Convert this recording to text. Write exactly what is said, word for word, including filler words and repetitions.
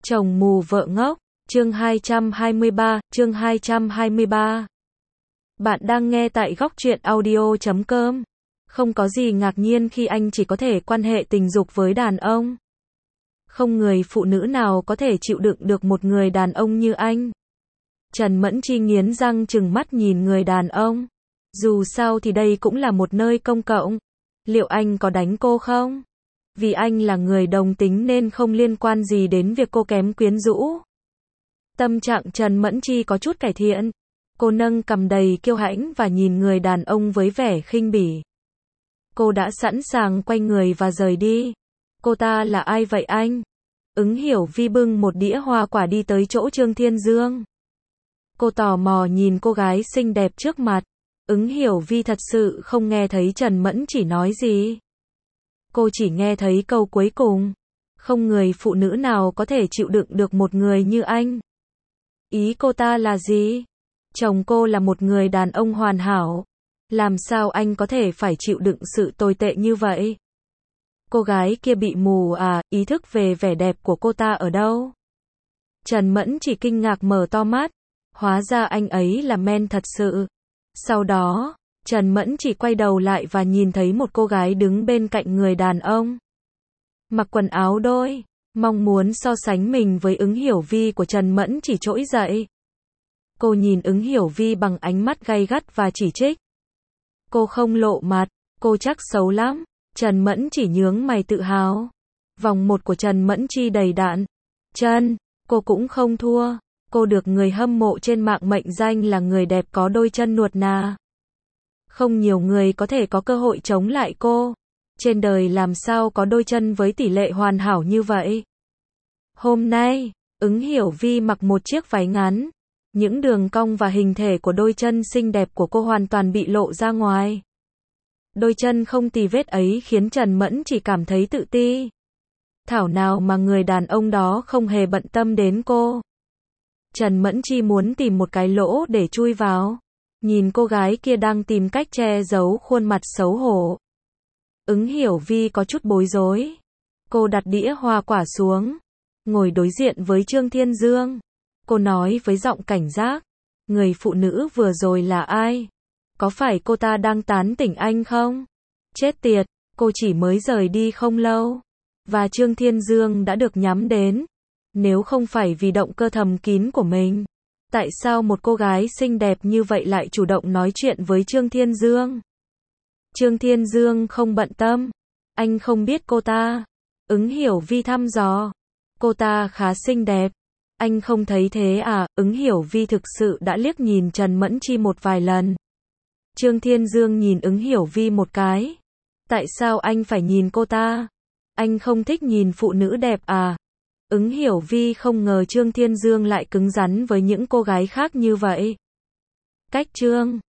Chồng mù vợ ngốc, chương hai trăm hai mươi ba, chương hai trăm hai mươi ba. Bạn đang nghe tại góc truyện audio chấm com. Không có gì ngạc nhiên khi anh chỉ có thể quan hệ tình dục với đàn ông. Không người phụ nữ nào có thể chịu đựng được một người đàn ông như anh. Trần Mẫn Chi nghiến răng trừng mắt nhìn người đàn ông. Dù sao thì đây cũng là một nơi công cộng. Liệu anh có đánh cô không? Vì anh là người đồng tính nên không liên quan gì đến việc cô kém quyến rũ. Tâm trạng Trần Mẫn Chi có chút cải thiện. Cô nâng cằm đầy kiêu hãnh và nhìn người đàn ông với vẻ khinh bỉ. Cô đã sẵn sàng quay người và rời đi. Cô ta là ai vậy anh? Ứng Hiểu Vi bưng một đĩa hoa quả đi tới chỗ Trương Thiên Dương. Cô tò mò nhìn cô gái xinh đẹp trước mặt. Ứng Hiểu Vi thật sự không nghe thấy Trần Mẫn Chỉ nói gì. Cô chỉ nghe thấy câu cuối cùng. Không người phụ nữ nào có thể chịu đựng được một người như anh. Ý cô ta là gì? Chồng cô là một người đàn ông hoàn hảo. Làm sao anh có thể phải chịu đựng sự tồi tệ như vậy? Cô gái kia bị mù à, ý thức về vẻ đẹp của cô ta ở đâu? Trần Mẫn Chỉ kinh ngạc mở to mắt. Hóa ra anh ấy là men thật sự. Sau đó, Trần Mẫn Chỉ quay đầu lại và nhìn thấy một cô gái đứng bên cạnh người đàn ông. Mặc quần áo đôi, mong muốn so sánh mình với Ứng Hiểu Vi của Trần Mẫn Chỉ trỗi dậy. Cô nhìn Ứng Hiểu Vi bằng ánh mắt gay gắt và chỉ trích. Cô không lộ mặt, cô chắc xấu lắm. Trần Mẫn Chỉ nhướng mày tự hào. Vòng một của Trần Mẫn Chi đầy đạn. Chân, cô cũng không thua. Cô được người hâm mộ trên mạng mệnh danh là người đẹp có đôi chân nuột nà. Không nhiều người có thể có cơ hội chống lại cô. Trên đời làm sao có đôi chân với tỷ lệ hoàn hảo như vậy? Hôm nay, Ứng Hiểu Vi mặc một chiếc váy ngắn. Những đường cong và hình thể của đôi chân xinh đẹp của cô hoàn toàn bị lộ ra ngoài. Đôi chân không tì vết ấy khiến Trần Mẫn Chỉ cảm thấy tự ti. Thảo nào mà người đàn ông đó không hề bận tâm đến cô. Trần Mẫn Chi muốn tìm một cái lỗ để chui vào. Nhìn cô gái kia đang tìm cách che giấu khuôn mặt xấu hổ. Ứng Hiểu Vi có chút bối rối. Cô đặt đĩa hoa quả xuống. Ngồi đối diện với Trương Thiên Dương. Cô nói với giọng cảnh giác. Người phụ nữ vừa rồi là ai? Có phải cô ta đang tán tỉnh anh không? Chết tiệt, cô chỉ mới rời đi không lâu. Và Trương Thiên Dương đã được nhắm đến. Nếu không phải vì động cơ thầm kín của mình. Tại sao một cô gái xinh đẹp như vậy lại chủ động nói chuyện với Trương Thiên Dương? Trương Thiên Dương không bận tâm. Anh không biết cô ta. Ứng Hiểu Vi thăm dò. Cô ta khá xinh đẹp. Anh không thấy thế à? Ứng Hiểu Vi thực sự đã liếc nhìn Trần Mẫn Chi một vài lần. Trương Thiên Dương nhìn Ứng Hiểu Vi một cái. Tại sao anh phải nhìn cô ta? Anh không thích nhìn phụ nữ đẹp à? Ứng Hiểu Vi không ngờ Trương Thiên Dương lại cứng rắn với những cô gái khác như vậy. Cách Trương